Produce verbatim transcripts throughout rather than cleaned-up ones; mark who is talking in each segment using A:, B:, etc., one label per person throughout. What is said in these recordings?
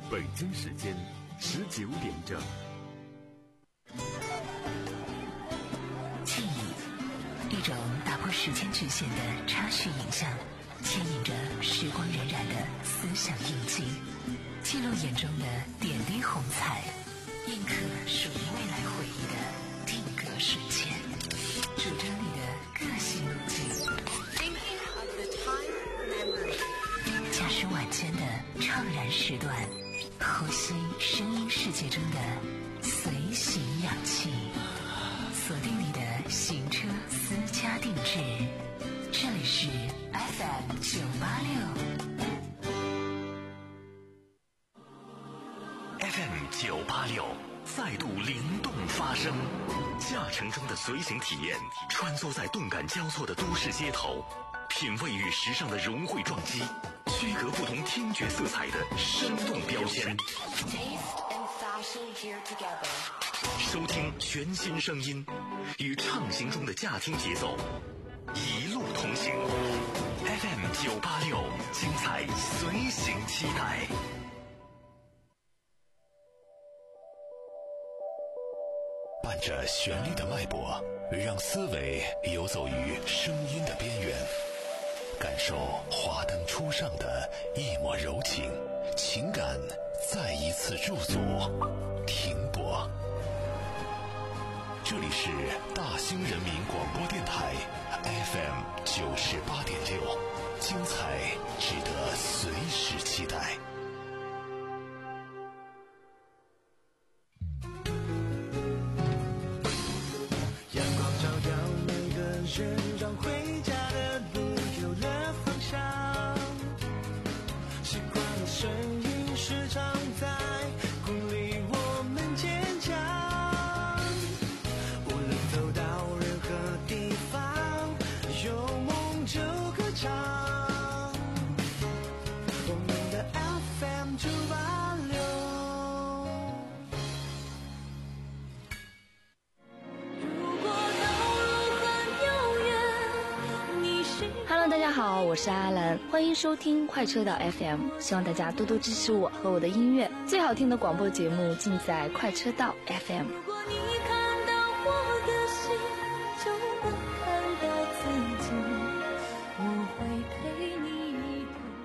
A: 北京时间十九点整。
B: 记忆，一种打破时间局限的插叙影像，牵引着时光荏苒的思想印记，记录眼中的点滴红彩，印刻属于未来回忆的定格瞬间，主张你的个性路径。驾驶晚间的怅然时段，呼吸声音世界中的随行氧气，锁定你的行车私家定制。这里是 F M 九八六
C: F M 九八六再度灵动发声，驾乘中的随行体验，穿梭在动感交错的都市街头，品味与时尚的融汇撞击，区隔不同听觉色彩的生动标签，收听全新声音，与畅行中的驾听节奏一路同行。 F M 九八六，精彩随行期待。伴着旋律的脉搏，让思维游走于声音的边缘，感受华灯初上的一抹柔情，情感再一次驻足停泊。这里是大兴人民广播电台 F M 九十八点六，精彩值得随时期待。
D: 阳光照耀每个人，让回家的路有了方向。习惯的声音时常在鼓励我们坚强。无论走到任何地方，有梦就歌唱。我们的 F M 九八六。
E: Hello， 大家好，我是阿兰，欢迎收听快车道 F M， 希望大家多多支持我和我的音乐，最好听的广播节目尽在快车道 F M。
F: 如果你看到我的心，就能看到自己，我会陪你一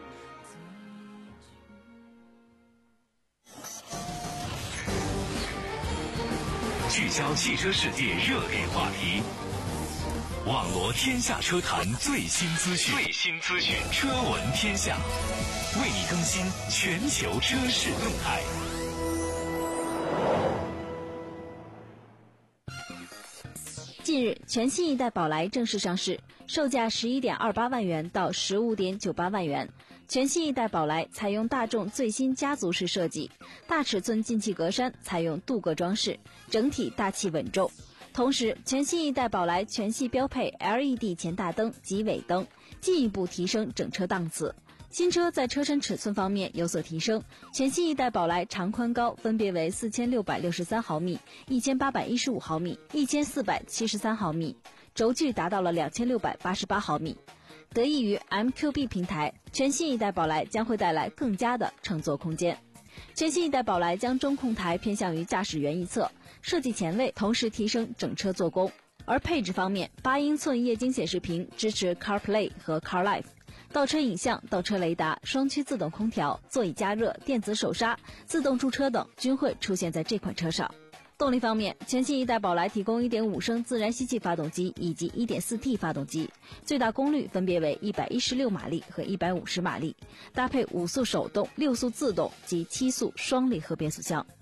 C: 同聚焦汽车世界热点话题，网罗天下车坛最新资讯，最新资讯，车闻天下，为你更新全球车市动态。
G: 近日，全新一代宝来正式上市，售价 十一点二八万元到 十五点九八万元。全新一代宝来采用大众最新家族式设计，大尺寸进气格栅采用镀铬装饰，整体大气稳重。同时，全新一代宝来全系标配 L E D 前大灯及尾灯，进一步提升整车档次。新车在车身尺寸方面有所提升，全新一代宝来长宽高分别为四千六百六十三毫米、一千八百一十五毫米、一千四百七十三毫米，轴距达到了两千六百八十八毫米。得益于 M Q B 平台，全新一代宝来将会带来更加的乘坐空间。全新一代宝来将中控台偏向于驾驶员一侧，设计前卫，同时提升整车做工。而配置方面，八英寸液晶显示屏支持 CarPlay 和 CarLife， 倒车影像、倒车雷达、双区自动空调、座椅加热、电子手刹、自动驻车等均会出现在这款车上。动力方面，全新一代宝来提供 一点五升自然吸气发动机以及 一点四 T 发动机，最大功率分别为一百一十六马力和一百五十马力，搭配五速手动、六速自动及七速双离合变速箱。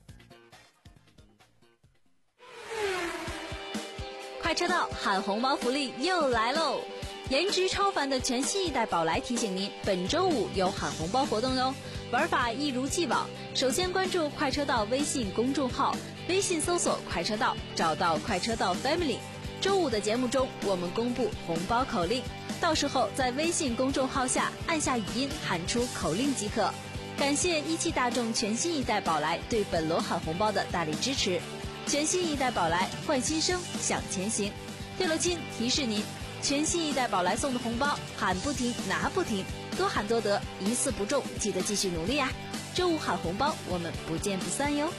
G: 快车道喊红包福利又来喽！颜值超凡的全新一代宝来提醒您，本周五有喊红包活动哟！玩法一如既往，首先关注快车道微信公众号，微信搜索快车道，找到快车道 Family。周五的节目中，我们公布红包口令，到时候在微信公众号下按下语音喊出口令即可。感谢一汽大众全新一代宝来对本轮喊红包的大力支持。全新一代宝来，换新生，向前行。对了亲，提示您，全新一代宝来送的红包喊不停，拿不停。 多喊多得，一次不中记得继续努力啊！周五喊红包，我们不见不散哟！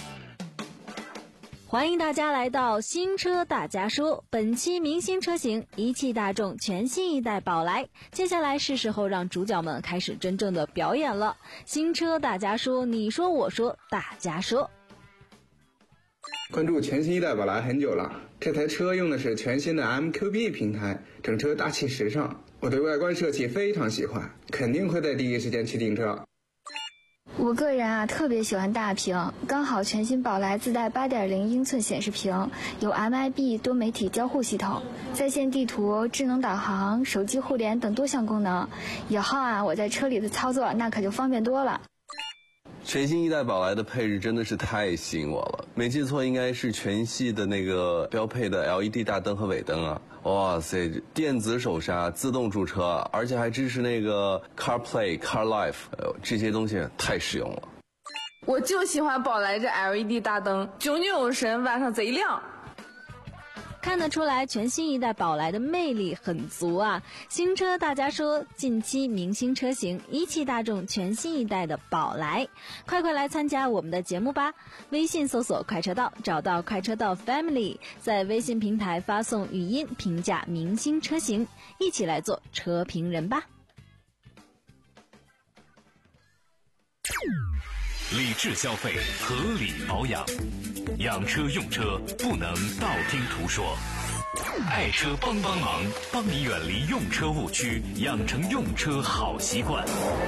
G: 欢迎大家来到新车大家说，本期明星车型一汽大众全新一代宝来。接下来是时候让主角们开始真正的表演了。新车大家说，你说我说大家说。
H: 关注全新一代宝来很久了，这台车用的是全新的 M Q B 平台，整车大气时尚，我对外观设计非常喜欢，肯定会在第一时间去订车。
E: 我个人啊特别喜欢大屏，刚好全新宝来自带 八点零 英寸显示屏，有 M I B 多媒体交互系统，在线地图、智能导航、手机互联等多项功能，以后啊我在车里的操作那可就方便多了。
I: 全新一代宝来的配置真的是太吸引我了，没记错应该是全系的那个标配的 L E D 大灯和尾灯啊，哇塞，电子手刹、自动驻车，而且还支持那个 CarPlay、Car Life， 呃，这些东西太实用了。
J: 我就喜欢宝来这 L E D 大灯，炯炯有神，晚上贼亮。
G: 看得出来全新一代宝来的魅力很足啊！新车大家说，近期明星车型一汽大众全新一代的宝来，快快来参加我们的节目吧！微信搜索快车道，找到快车道 Family， 在微信平台发送语音评价明星车型，一起来做车评人吧！
C: 理智消费，合理保养，养车用车不能道听途说。爱车帮帮忙，帮你远离用车误区，养成用车好习惯。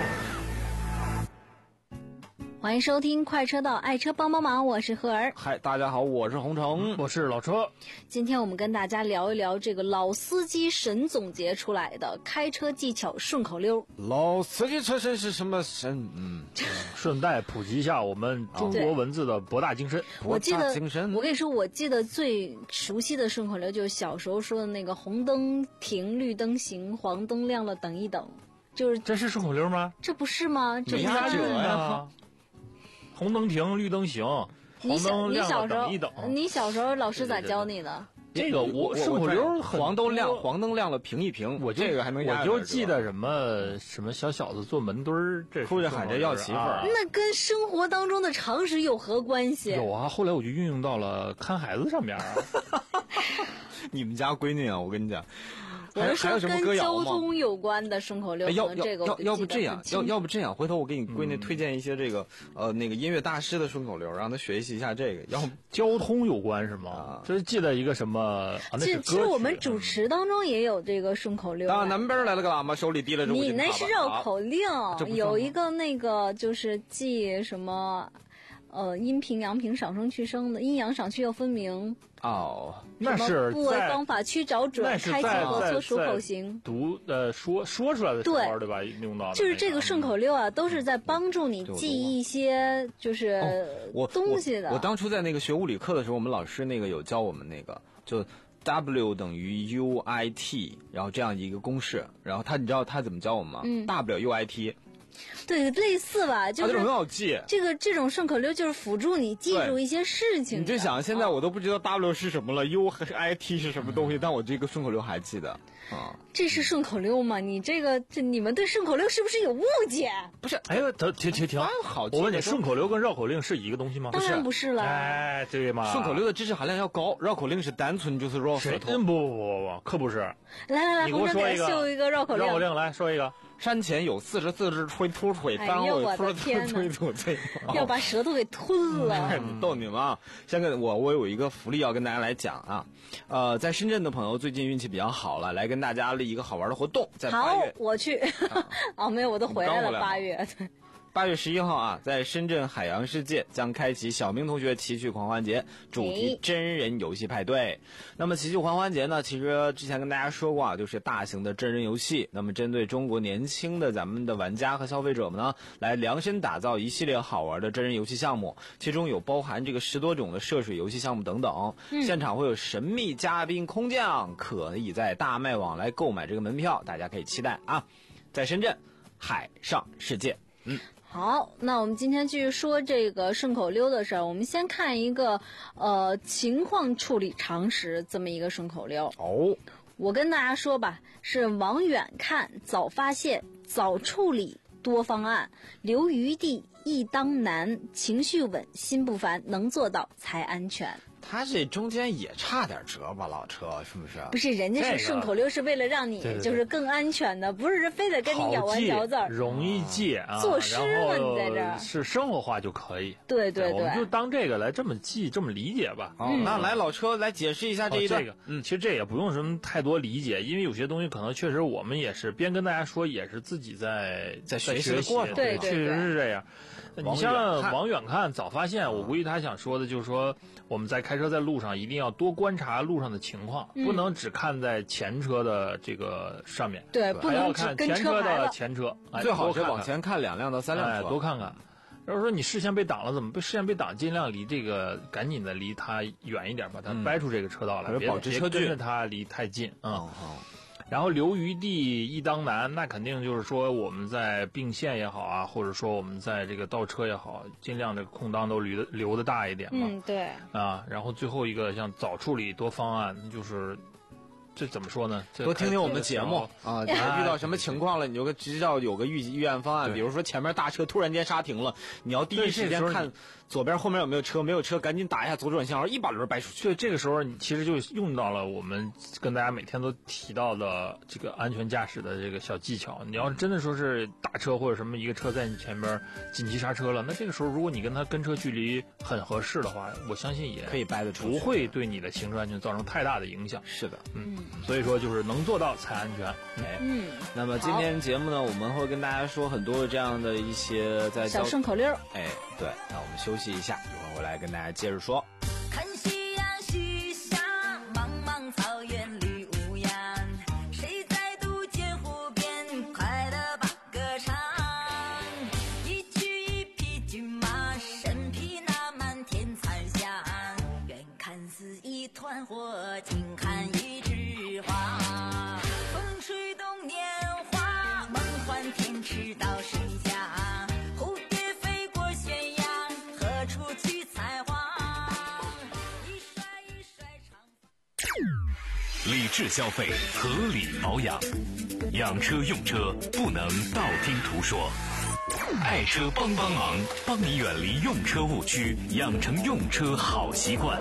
G: 欢迎收听快车道爱车帮帮忙，我是赫儿。
K: 嗨，大家好，我是洪城，
L: 我是老车。
G: 今天我们跟大家聊一聊这个老司机神总结出来的开车技巧顺口溜。
K: 老司机车神是什么神？嗯，
L: 顺带普及一下我们中国文字的博大精深。
G: 我记得，
K: 精深
G: 我跟你说，我记得最熟悉的顺口溜就是小时候说的那个红灯停，绿灯行，黄灯亮了等一等。就是
L: 这是顺口溜吗？
G: 这不是吗？这
L: 没押韵啊。红灯停，绿灯行，黄灯亮了等一等。
G: 你小时候老师咋教你的？
L: 这个我顺口溜
K: 黄灯亮，黄灯亮了平一平，
L: 我
K: 这个还能押。
L: 我就记得什么什么小小子坐门墩儿，这
K: 出去喊着要媳妇儿。
G: 那跟生活当中的常识有何关系？
L: 有啊，后来我就运用到了看孩子上面啊。
K: 你们家闺女啊，我跟你讲。
G: 我是说跟交通有关的顺口溜，
K: 哎、要
G: 这个
K: 要要不这样，要要不这样，回头我给你闺女推荐一些这个、嗯、呃那个音乐大师的顺口溜，让她学习一下这个。要
L: 交通有关是吗？啊、就是记得一个什么？啊、那是歌曲。
G: 其实我们主持当中也有这个顺口溜。
K: 啊，南边来了个喇嘛，手里提了这。
G: 你那是绕口令，
K: 啊、
G: 有一个那个就是记什么。呃，阴平阳平赏声去声的，阴阳赏去要分明。
K: 哦，
L: 那是
G: 部位方法区找准，开启和搓数口型。
L: 读呃说说出来的时候，对吧？用到的
G: 就是这个顺口溜啊，都是在帮助你记一些就是东西的。
K: 我, 我, 我当初在那个学物理课的时候，我们老师那个有教我们那个就 W 等于 U I T， 然后这样一个公式，然后他你知道他怎么教我们吗？
G: 嗯
K: ，W U I T。
G: 对，类似吧，就是、
K: 啊、很好记。
G: 这个这种顺口溜就是辅助你记住一些事情。
K: 你就想，现在我都不知道 W 是什么了、哦、，U 和 I T 是什么东西，嗯、但我这个顺口溜还记得。啊，
G: 这是顺口溜吗？你这个，这你们对顺口溜是不是有误解？
K: 不是，
L: 哎呦，停停停停，
K: 好，
L: 我问你，顺口溜跟绕口令是一个东西吗？
G: 当然不是了。
L: 哎，对嘛？
K: 顺口溜的知识含量要高，绕口令是单纯就是绕舌头。
L: 不不不不，可不是。
G: 来来来，
L: 你给我说一个，
G: 秀一个绕口令。
L: 绕口令来说一个。
K: 山前有四十四只吹秃腿，
G: 单尾秃吹
K: 吹吐嘴，
G: 要把舌头给吞了。
K: 逗你们啊！先跟我我有一个福利要跟大家来讲啊，呃，在深圳的朋友最近运气比较好了，来跟大家立一个好玩的活动，在八月。
G: 好，我去。啊、哦，没有，我都回来了。八月。
K: 八月十一号啊，在深圳海洋世界将开启小明同学奇趣狂欢节主题真人游戏派对。那么奇趣狂欢节呢，其实之前跟大家说过啊，就是大型的真人游戏。那么针对中国年轻的咱们的玩家和消费者们呢，来量身打造一系列好玩的真人游戏项目，其中有包含这个十多种的涉水游戏项目等等。嗯、现场会有神秘嘉宾空降，可以在大麦网来购买这个门票，大家可以期待啊。在深圳海上世界，嗯。
G: 好，那我们今天继续说这个顺口溜的事儿。我们先看一个呃情况处理常识这么一个顺口溜。
K: 哦，
G: 我跟大家说吧，是往远看，早发现，早处理，多方案，留余地，易当难，情绪稳，心不烦，能做到才安全。
K: 他这中间也差点辙吧，老车是不是？
G: 不是，人家是顺口溜，是为了让你就是更安全的，不是非得跟你咬完嚼字儿，
L: 容易记啊。
G: 作诗嘛，你在这儿
L: 是生活化就可以。
G: 对对对，
L: 我们就当这个来这么记，这么理解吧。
K: 哦，那来老车来解释一下这一段。
L: 这个，嗯，其实这也不用什么太多理解，因为有些东西可能确实我们也是边跟大家说，也是自己在
K: 在学
L: 习
K: 的过程，
L: 对，确实是这样。你像往远看早发现，我估计他想说的就是说，我们在开车在路上一定要多观察路上的情况，
G: 嗯、
L: 不能只看在前车的这个上面，
G: 对，不能只跟
L: 前车的前车，哎、
K: 最好是往前看两辆到三辆车，
L: 哎、多看看。要是说你视线被挡了，怎么被视线被挡？尽量离这个赶紧的离它远一点，把它掰出这个车道来，
K: 嗯、
L: 别
K: 保持车距，
L: 跟着它离太近啊。
K: 嗯嗯
L: 然后留余地易当难，那肯定就是说我们在并线也好啊，或者说我们在这个倒车也好，尽量这个空档都留的留的大一点嘛。
G: 嗯，对。
L: 啊，然后最后一个像早处理多方案，就是这怎么说呢？
K: 多听听我们的节目啊，遇到什么情况了，你就知道有个预预案方案。比如说前面大车突然间刹停了，你要第一时间看左边后面有没有车，没有车赶紧打一下左转信号，一把轮掰出去。
L: 对，这个时候你其实就用到了我们跟大家每天都提到的这个安全驾驶的这个小技巧。你要是真的说是大车或者什么一个车在你前边紧急刹车了，那这个时候如果你跟他跟车距离很合适的话，我相信也
K: 可以掰得出去，
L: 不会对你的行车安全造成太大的影响。
K: 是的，
L: 嗯，所以说就是能做到才安全。
K: 哎，嗯，那么今天节目呢，我们会跟大家说很多这样的一些在
G: 小顺口溜。
K: 哎，对，那我们休息一下，一会儿回来跟大家接着说。
F: 看夕阳西下，茫茫草原绿无言，谁在渡剑湖边，快乐把歌唱。一曲一匹骏马，身披那漫天残香，远看似一团火，近看一枝花。风吹动年华，梦幻天池到水下，蝴蝶飞过悬崖，何处去采花？一甩一甩长。
C: 理智消费，合理保养，养车用车不能道听途说。爱车帮帮忙，帮你远离用车误区，养成用车好习惯。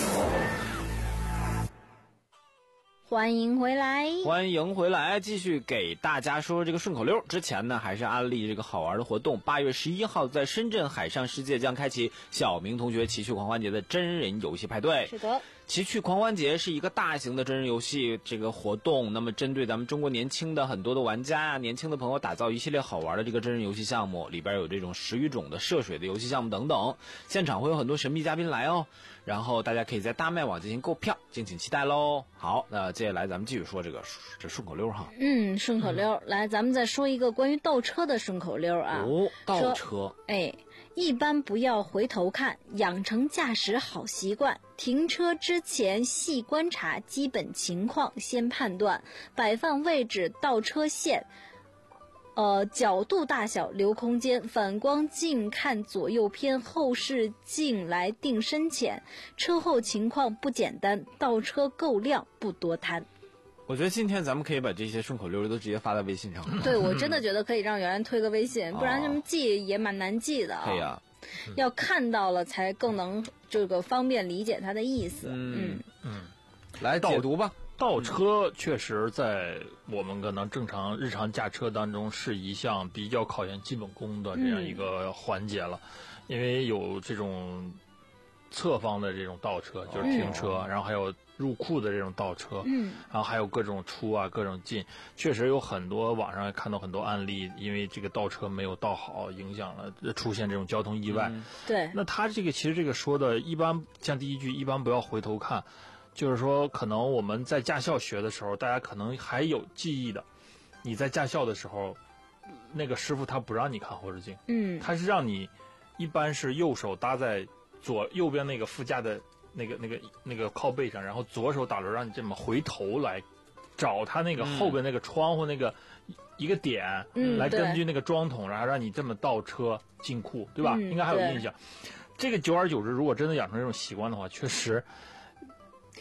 G: 欢迎回来，
K: 欢迎回来，继续给大家说这个顺口溜。之前呢，还是安利这个好玩的活动。八月十一号，在深圳海上世界将开启小明同学奇趣狂欢节的真人游戏派对。
G: 是的。
K: 奇趣狂欢节是一个大型的真人游戏这个活动，那么针对咱们中国年轻的很多的玩家啊，年轻的朋友打造一系列好玩的这个真人游戏项目，里边有这种十余种的涉水的游戏项目等等。现场会有很多神秘嘉宾来哦，然后大家可以在大麦网进行购票，敬请期待喽。好，那接下来咱们继续说这个这顺口溜哈。
G: 嗯，顺口溜，嗯、来，咱们再说一个关于倒车的顺口溜啊。
K: 哦，倒车。
G: 哎，一般不要回头看，养成驾驶好习惯。停车之前细观察基本情况，先判断摆放位置、倒车线、呃角度大小、留空间，反光镜看左右偏，后视镜来定深浅，车后情况不简单，倒车够亮不多贪。
K: 我觉得今天咱们可以把这些顺口溜都直接发在微信上。
G: 对，我真的觉得可以让圆圆推个微信，不然这么记也蛮难记的啊。
K: 对呀。
G: 要看到了才更能这个方便理解它的意思。
K: 嗯嗯，来解读吧。
L: 倒车确实在我们可能正常日常驾车当中是一项比较考验基本功的这样一个环节了，嗯、因为有这种侧方的这种倒车，就是停车，嗯、然后还有入库的这种倒车，
G: 嗯，
L: 然后还有各种出啊，各种进，确实有很多网上看到很多案例，因为这个倒车没有倒好，影响了出现这种交通意外。
G: 嗯、对，
L: 那他这个其实这个说的，一般像第一句，一般不要回头看，就是说可能我们在驾校学的时候，大家可能还有记忆的，你在驾校的时候，那个师傅他不让你看后视镜，
G: 嗯，
L: 他是让你一般是右手搭在左右边那个副驾的。那个、那个、那个靠背上，然后左手打轮，让你这么回头来找他那个后边那个窗户那个一个点，
G: 嗯、
L: 来根据那个桩筒，然后让你这么倒车进库，对吧？
G: 嗯、
L: 应该还有印象。这个久而久之，如果真的养成这种习惯的话，确实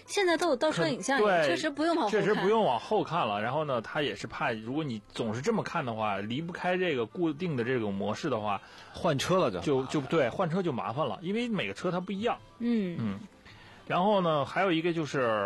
G: 现在都有倒车影像，
L: 对，
G: 确实不用往后看，
L: 确实不用往后看了。然后呢，他也是怕，如果你总是这么看的话，离不开这个固定的这种模式的话，
K: 换车了就
L: 就就对，换车就麻烦了，因为每个车它不一样。
G: 嗯
L: 嗯。然后呢，还有一个就是，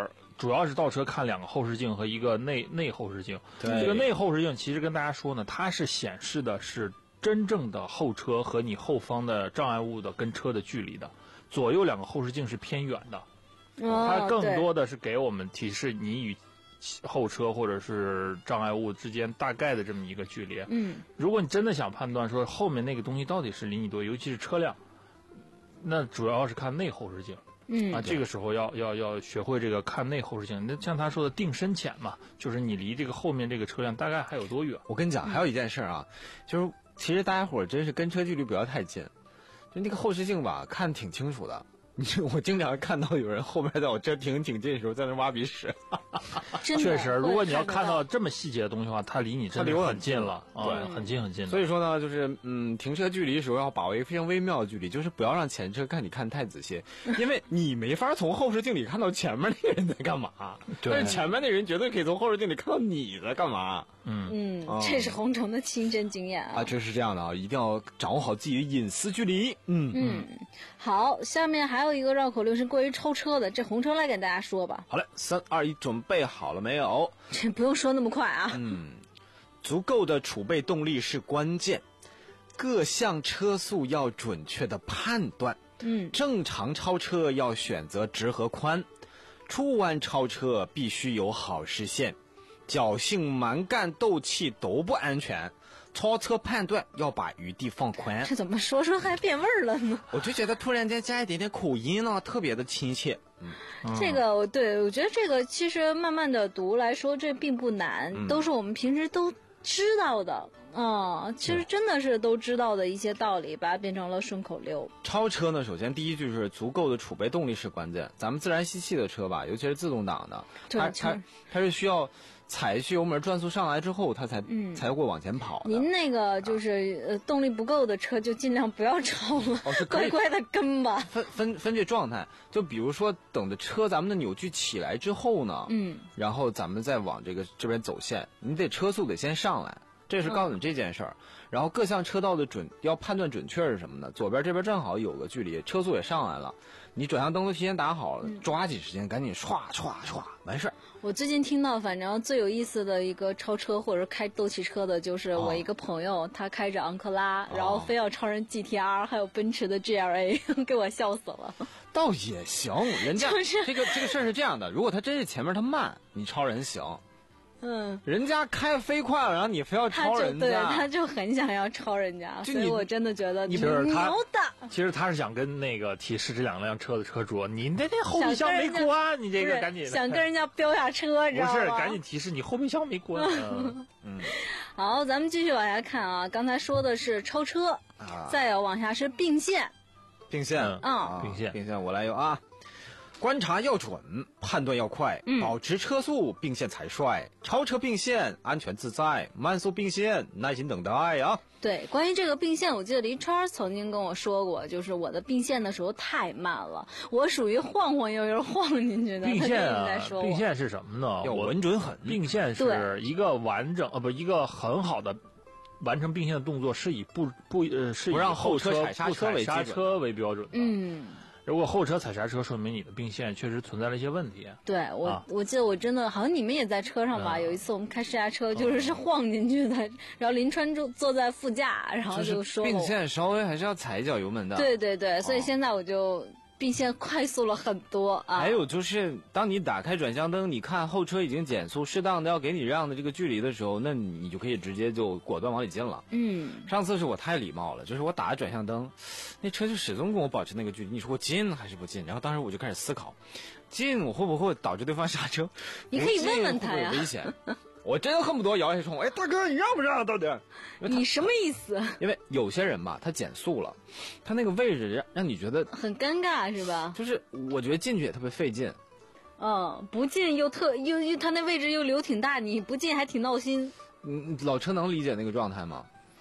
L: 主要是倒车看两个后视镜和一个内内后视镜。
K: 对，
L: 这个内后视镜其实跟大家说呢，它是显示的是真正的后车和你后方的障碍物的跟车的距离的，左右两个后视镜是偏远的，
G: 哦、
L: 它更多的是给我们提示你与后车或者是障碍物之间大概的这么一个距离。
G: 嗯，
L: 如果你真的想判断说后面那个东西到底是离你多，尤其是车辆，那主要是看内后视镜。
G: 嗯
L: 啊，这个时候要要要学会这个看内后视镜。那像他说的定深浅嘛，就是你离这个后面这个车辆大概还有多远。
K: 我跟你讲，还有一件事啊，就是其实大家伙真是跟车距离不要太近，就那个后视镜吧，看挺清楚的。我经常看到有人后边在我车停挺近的时候在那挖鼻屎。
L: 确实，如果你要看到这么细节的东西的话，它离你真的很近了，
K: 对、
L: 啊，很近很近。
K: 所以说呢，就是嗯，停车距离的时候要把握一个非常微妙的距离，就是不要让前车看你看太仔细，因为你没法从后视镜里看到前面那个人在干嘛，但是前面那人绝对可以从后视镜里看到你在干嘛。
L: 嗯
G: 嗯，这是洪城的亲身经验啊！
K: 啊，这是这样的啊，一定要掌握好自己的隐私距离。嗯
G: 嗯，好，下面还有一个绕口令是关于超车的，这洪城来给大家说吧。
K: 好嘞，三二一，准备好了没有？
G: 这不用说那么快啊。
K: 嗯，足够的储备动力是关键，各项车速要准确的判断。
G: 嗯，
K: 正常超车要选择直和宽，出弯超车必须有好视线。侥幸蛮干斗气都不安全，超车判断要把余地放宽。
G: 这怎么说说还变味儿了呢？
K: 我就觉得突然间加一点点口音呢，特别的亲切。
G: 嗯，这个对我觉得这个其实慢慢的读来说，这并不难，嗯、都是我们平时都知道的。嗯，其实真的是都知道的一些道理，把它变成了顺口溜。
K: 超车呢，首先第一句是足够的储备动力是关键。咱们自然吸气的车吧，尤其是自动挡的，它它它是需要踩去油门转速上来之后，它才、嗯、才会往前跑的。
G: 您那个就是呃动力不够的车，就尽量不要超了，
K: 哦、是
G: 乖乖的跟吧。
K: 分分分这状态，就比如说等着车咱们的扭矩起来之后呢，
G: 嗯，
K: 然后咱们再往这个这边走线，你得车速得先上来。这是告诉你这件事儿、嗯，然后各项车道的准要判断准确是什么呢？左边这边正好有个距离，车速也上来了，你转向灯都提前打好了，嗯、抓紧时间赶紧唰唰唰完事儿。
G: 我最近听到，反正最有意思的一个超车或者开斗气车的，就是我一个朋友，哦、他开着昂克拉，然后非要超人 G T R，、哦、还有奔驰的 G L A， 给我笑死了。
K: 倒也行，人家、就是、这个这个事儿是这样的，如果他真是前面他慢，你超人行。
G: 嗯，
K: 人家开飞快了，然后你非要超人家，
G: 他就对，他就很想要超人家，所以我真的觉得
L: 你
G: 牛的。
L: 其实他是想跟那个提示这两辆车的车主，你那那后备箱没关，你这个赶紧
G: 想跟人家飙下车，你知道吗？
L: 不是，赶紧提示你后备箱没关。嗯，
K: 嗯
G: 好，咱们继续往下看啊。刚才说的是超车，啊、再有往下是并线，
K: 并线
G: 啊、
K: 嗯，
L: 并线，
K: 并线，我来有啊。观察要准，判断要快，
G: 嗯、
K: 保持车速，并线才帅。超车并线，安全自在；慢速并线，耐心等待啊。
G: 对，关于这个并线，我记得林川曾经跟我说过，就是我的并线的时候太慢了，我属于晃晃悠悠晃进去的。
L: 并线啊，并线是什么呢？
K: 要稳准狠。
L: 并线是一个完整呃不一个很好的完成并线的动作，是以不不呃是以
K: 不让后
L: 车
K: 踩刹车为
L: 刹车为标准的。
G: 嗯。
L: 如果后车踩刹车，说明你的并线确实存在了一些问题。
G: 对我、啊，我记得我真的好像你们也在车上吧？嗯、有一次我们开试驾车，就是是晃进去的，嗯、然后林川就坐在副驾，然后就说
K: 并线稍微还是要踩一脚油门的。
G: 对对对，所以现在我就并线快速了很多啊。
K: 还有就是，当你打开转向灯，你看后车已经减速，适当的要给你让的这个距离的时候，那你就可以直接就果断往里进了。
G: 嗯，
K: 上次是我太礼貌了，就是我打转向灯，那车就始终跟我保持那个距离。你说我进还是不进？然后当时我就开始思考，进我会不会导致对方刹车？
G: 你可以问问他呀。
K: 会不会有危险？我真恨不得摇下冲，哎，大哥，你让不让？到底？
G: 你什么意思？
K: 因为有些人吧，他减速了，他那个位置让让你觉得
G: 很尴尬，是吧？
K: 就是我觉得进去也特别费劲。
G: 嗯，不进又特又又他那位置又留挺大，你不进还挺闹心。
K: 嗯，老车能理解那个状态吗？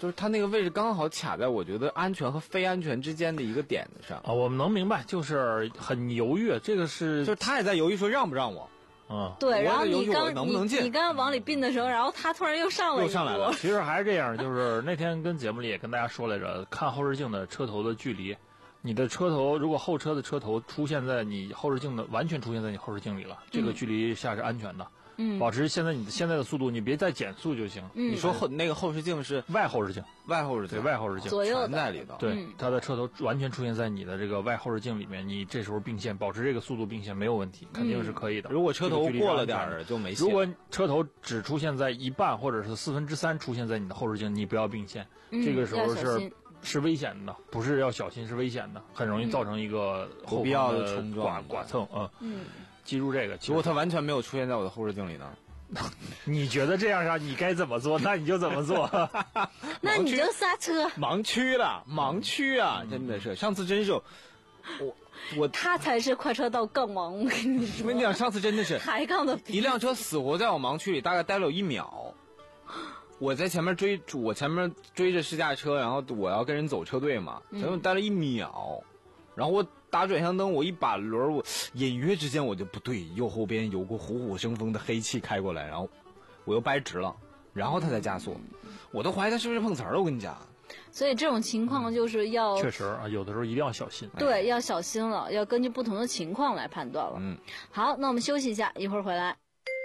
K: 就是它那个位置刚好卡在我觉得安全和非安全之间的一个点子上
L: 啊。我们能明白，就是很犹豫，这个是
K: 就是他也在犹豫说让不让我。
L: 嗯，
G: 对，然后你刚
K: 能不能进
G: 你你刚往里并的时候，然后他突然又上了一步，
K: 又上来了。
L: 其实还是这样，就是那天跟节目里也跟大家说来着，看后视镜的车头的距离，你的车头如果后车的车头出现在你后视镜的完全出现在你后视镜里了，嗯、这个距离下是安全的。
G: 嗯，
L: 保持现在你现在的速度，你别再减速就行。
G: 嗯，
K: 你说后那个后视镜是
L: 外后视镜，
K: 外后视镜，
L: 对外后视镜
G: 左右
K: 在里头。
L: 对，它的车头完全出现在你的这个外后视镜里面，你这时候并线，保持这个速度并线没有问题，肯定是可以的。
K: 嗯、如果车头过了点儿就没戏。
L: 如果车头只出现在一半或者是四分之三出现在你的后视镜，你不要并线，
G: 嗯、
L: 这个时候是是危险的，不是要小心，是危险的，很容易造成一个后
K: 不必要
L: 的
K: 冲撞、
L: 剐剐蹭啊。
G: 嗯，
L: 记住这个。
K: 如果它完全没有出现在我的后视镜里呢？
L: 你觉得这样让你该怎么做，那你就怎么做。
G: 那你就刹车。
K: 盲区了，盲区啊，真的是。上次真是，我我
G: 他才是快车道杠王，我跟你说。
K: 我跟你讲，上次真的是
G: 抬杠的。
K: 一辆车死活在我盲区里，大概待了有一秒。我在前面追，我前面追着试驾车，然后我要跟人走车队嘛，前面待了一秒，然后我打转向灯，我一把轮，我隐约之间我就不对，右后边有个虎虎生风的黑气开过来，然后我又掰直了，然后他才加速，我都怀疑他是不是碰瓷儿了。我跟你讲，
G: 所以这种情况就是要
L: 确实啊，有的时候一定要小心。
G: 对，要小心了，要根据不同的情况来判断了。
K: 嗯，
G: 好，那我们休息一下，一会儿回来。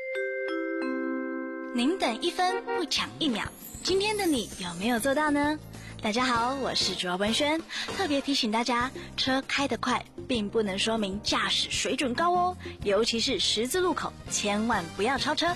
M: 您等一分不抢一秒，今天的你有没有做到呢？大家好，我是主要文轩，特别提醒大家，车开得快并不能说明驾驶水准高哦，尤其是十字路口，千万不要超车。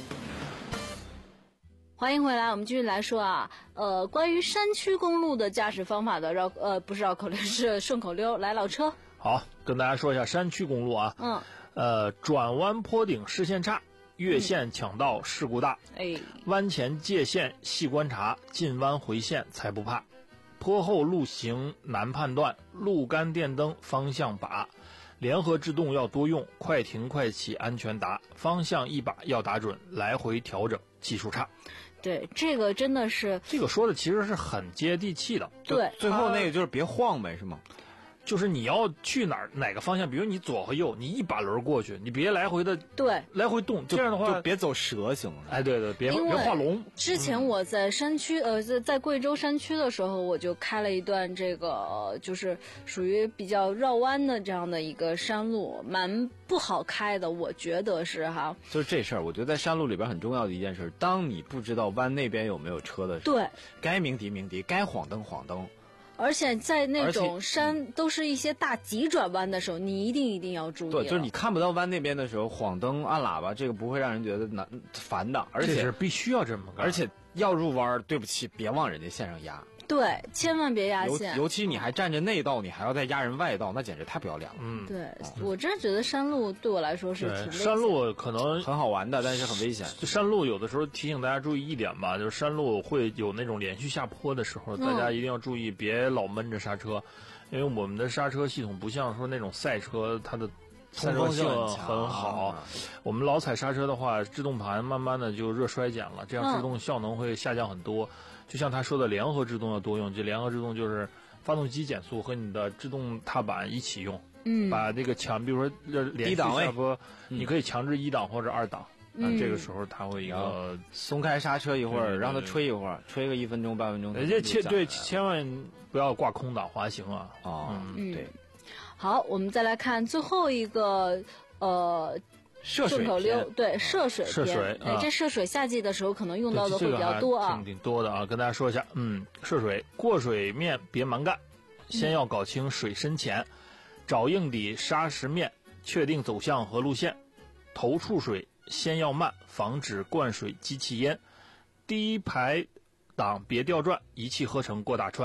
G: 欢迎回来，我们继续来说啊，呃，关于山区公路的驾驶方法的绕呃不是绕口溜，是顺口溜。来，老车。
L: 好，跟大家说一下山区公路啊，
G: 嗯，
L: 呃，转弯坡顶视线差。越线抢道事故大，
G: 哎，
L: 弯前界线细观察，进弯回线才不怕。坡后路行难判断，路杆电灯方向把，联合制动要多用，快停快起安全达，方向一把要打准，来回调整技术差。
G: 对，这个真的是
L: 这个说的其实是很接地气的。
G: 对，
K: 最后那个就是别晃呗，是吗？
L: 就是你要去哪儿哪个方向，比如你左和右，你一把轮过去，你别来回的
G: 对
L: 来回动，这样的话
K: 就别走蛇形了。
L: 哎，对对，别别画龙。
G: 之前我在山区，呃，在在贵州山区的时候，我就开了一段这个，呃、就是属于比较绕弯的这样的一个山路，蛮不好开的，我觉得是哈。
K: 就是这事儿，我觉得在山路里边很重要的一件事，当你不知道弯那边有没有车的时候，
G: 对，
K: 该鸣笛鸣笛，该晃灯晃灯。
G: 而且在那种山都是一些大急转弯的时候，你一定一定要注意。
K: 对，就是你看不到弯那边的时候，晃灯按喇叭，这个不会让人觉得难烦的，而且
L: 是必须要这么干。
K: 而且要入弯，对不起，别往人家线上压。
G: 对，千万别压线。
K: 尤尤其你还站着内道，你还要再压人外道，那简直太不要脸了。
L: 嗯，
G: 对、哦、我真的觉得山路对我来说是挺危险。
L: 山路可能
K: 很好玩的，但是很危险。
L: 山路有的时候提醒大家注意一点吧，就是山路会有那种连续下坡的时候，嗯、大家一定要注意，别老闷着刹车，因为我们的刹车系统不像说那种赛车，它的散热性很好。我们老踩刹车的话，制动盘慢慢的就热衰减了，这样制动效能会下降很多。嗯，就像他说的，联合制动要多用。这联合制动就是发动机减速和你的制动踏板一起用，
G: 嗯，
L: 把这个强，比如说连续下坡，你可以强制一档或者二档，那、嗯、这个时候它会一个
K: 松开刹车一会儿，让它吹一会儿，吹个一分钟半分钟。
L: 这千对千万不要挂空档滑行啊！
K: 哦，
G: 嗯，
K: 对。
G: 好，我们再来看最后一个呃。
K: 涉水
G: 顺口溜，对，涉水
L: 涉水，
G: 哎，这涉水夏季的时候可能用到的会比较多啊，
L: 挺挺多的啊，跟大家说一下，嗯，涉水过水面别蛮干，先要搞清水深浅，嗯、找硬底沙石面，确定走向和路线，头触水先要慢，防止灌水积气淹，第一排档别掉转，一气呵成过大川。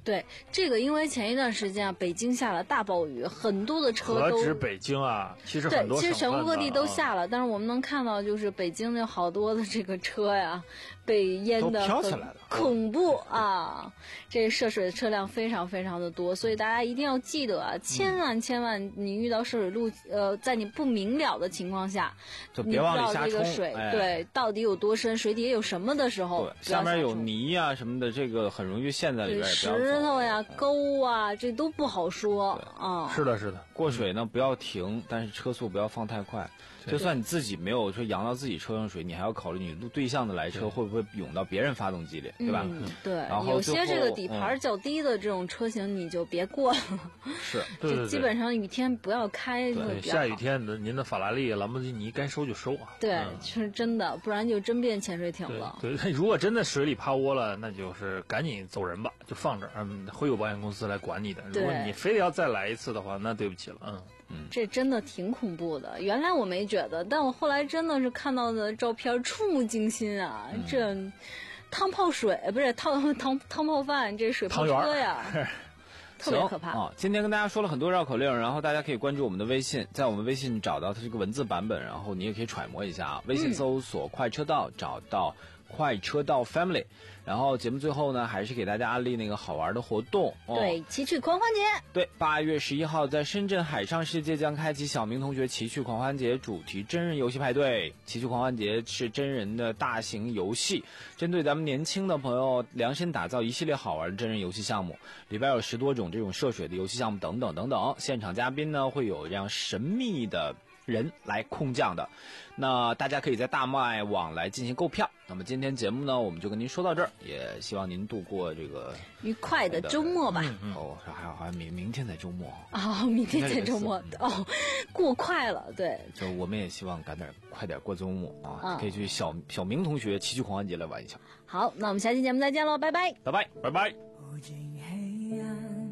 G: 对，这个因为前一段时间啊，北京下了大暴雨，很多的车都
L: 何止北京啊，其实很多
G: 对，其实全国各地都下了，
L: 啊、
G: 但是我们能看到，就是北京有好多的这个车呀，被淹的很恐怖啊！这涉水的车辆非常非常的多，所以大家一定要记得啊，千万千万，你遇到涉水路，呃，在你不明了的情况下，
K: 就别往里瞎冲。
G: 这个水、
K: 哎、
G: 对，到底有多深，水底下有什么的时候，
K: 下面有泥呀、啊、什么的，这个很容易陷在里边。
G: 石头呀、沟啊，这都不好说啊。
L: 是的，是的。
K: 过水呢，不要停，但是车速不要放太快。就算你自己没有说扬到自己车上水，你还要考虑你路对向的来车会不会涌到别人发动机里，对吧？
G: 嗯、对。
K: 然后
G: 有些这个底盘较低的这种车型，你就别过了。
K: 是，
L: 对对对，
G: 就基本上雨天不要开。
L: 对，下雨天的您的法拉利、兰博基尼该收就收啊。
G: 对，
L: 嗯、
G: 是真的，不然就真变潜水艇了。
L: 对，对，如果真的水里趴窝了，那就是赶紧走人吧，就放这儿，嗯，会有保险公司来管你的。如果你非得要再来一次的话，那对不起了，嗯。
K: 嗯，
G: 这真的挺恐怖的。原来我没觉得，但我后来真的是看到的照片触目惊心啊！嗯、这汤泡水不是汤汤汤泡饭，这水泡车呀，特别可怕
K: 啊！今天跟大家说了很多绕口令，然后大家可以关注我们的微信，在我们微信找到它这个文字版本，然后你也可以揣摩一下啊。微信搜索“快车道”，找到“快车道 Family”。然后节目最后呢，还是给大家安利那个好玩的活动。
G: 哦、对，奇趣狂欢节。
K: 对，八月十一号在深圳海上世界将开启小明同学奇趣狂欢节主题真人游戏派对。奇趣狂欢节是真人的大型游戏，针对咱们年轻的朋友量身打造一系列好玩的真人游戏项目，里边有十多种这种涉水的游戏项目等等等等。现场嘉宾呢会有这样神秘的人来控降的，那大家可以在大麦网来进行购票。那么今天节目呢，我们就跟您说到这儿，也希望您度过这个
G: 愉快的周末吧。
K: 嗯、哦，还好，还明明天才周末
G: 啊、哦，明天才周末哦，过快了，对。
K: 就我们也希望赶点快点过周末啊，嗯、可以去小小明同学奇趣狂欢节来玩一下。
G: 好，那我们下期节目再见喽，拜拜，
K: 拜拜，拜拜。
D: 不尽黑暗，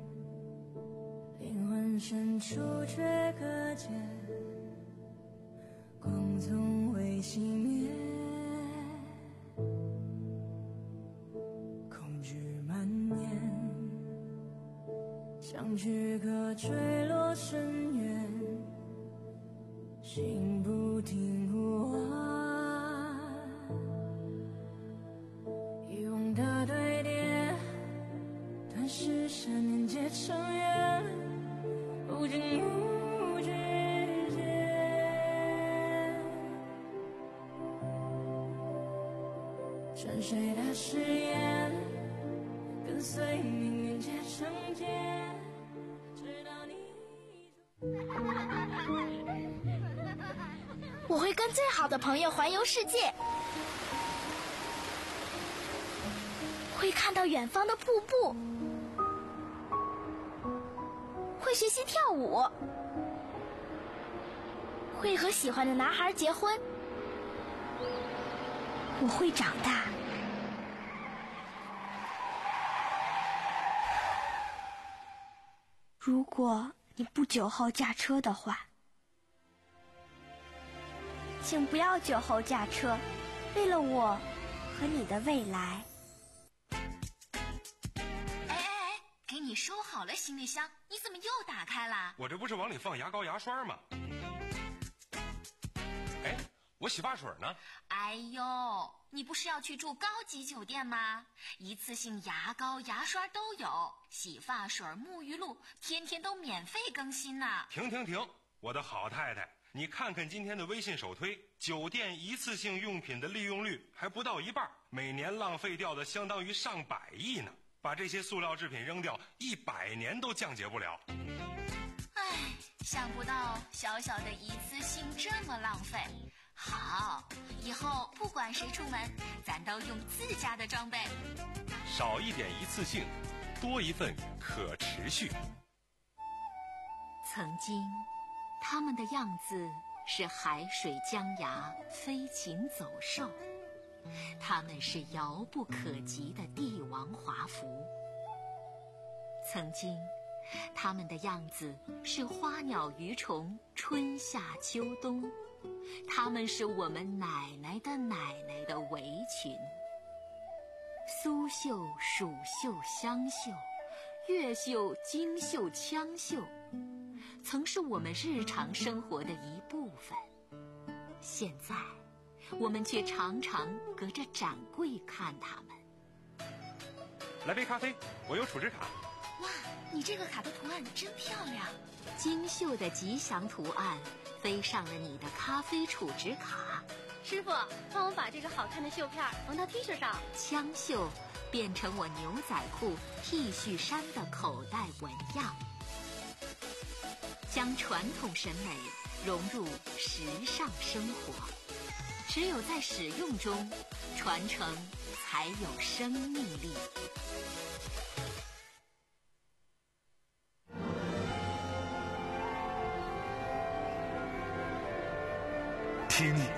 D: 灵魂深处却可见。光从未熄灭，恐惧蔓延，像躯壳坠落深渊，心不停呼唤，遗忘的对叠，短时闪连接成缘，无尽无止间。沉睡的誓言，跟随命运结成茧，直到你。
M: 我会跟最好的朋友环游世界，会看到远方的瀑布，会学习跳舞，会和喜欢的男孩结婚。我会长大。如果你不酒后驾车的话，请不要酒后驾车，为了我和你的未来。
N: 哎哎哎，给你收好了行李箱，你怎么又打开了？
O: 我这不是往里放牙膏牙刷吗？哎，我洗发水呢？
N: 哎呦，你不是要去住高级酒店吗？一次性牙膏牙刷都有，洗发水沐浴露天天都免费更新呢。
O: 停停停，我的好太太，你看看今天的微信首推，酒店一次性用品的利用率还不到一半，每年浪费掉的相当于上百亿呢。把这些塑料制品扔掉，一百年都降解不了。
N: 唉，想不到小小的一次性这么浪费。好，以后不管谁出门，咱都用自家的装备。
O: 少一点一次性，多一份可持续。
N: 曾经，他们的样子是海水江崖，飞禽走兽。他们是遥不可及的帝王华服。曾经，他们的样子是花鸟鱼虫，春夏秋冬。他们是我们奶奶的奶奶的围裙。 苏绣、蜀绣、湘绣，越绣、京绣、羌绣，曾是我们日常生活的一部分。现在，我们却常常隔着展柜看它们。
O: 来杯咖啡，我有储值卡。
M: 哇，你这个卡的图案真漂亮！
N: 京绣的吉祥图案飞上了你的咖啡储值卡。
P: 师傅，帮我把这个好看的绣片缝到 T 恤上。
N: 羌绣变成我牛仔裤、T 恤衫的口袋纹样，将传统审美融入时尚生活。只有在使用中，传承才有生命力。
C: 听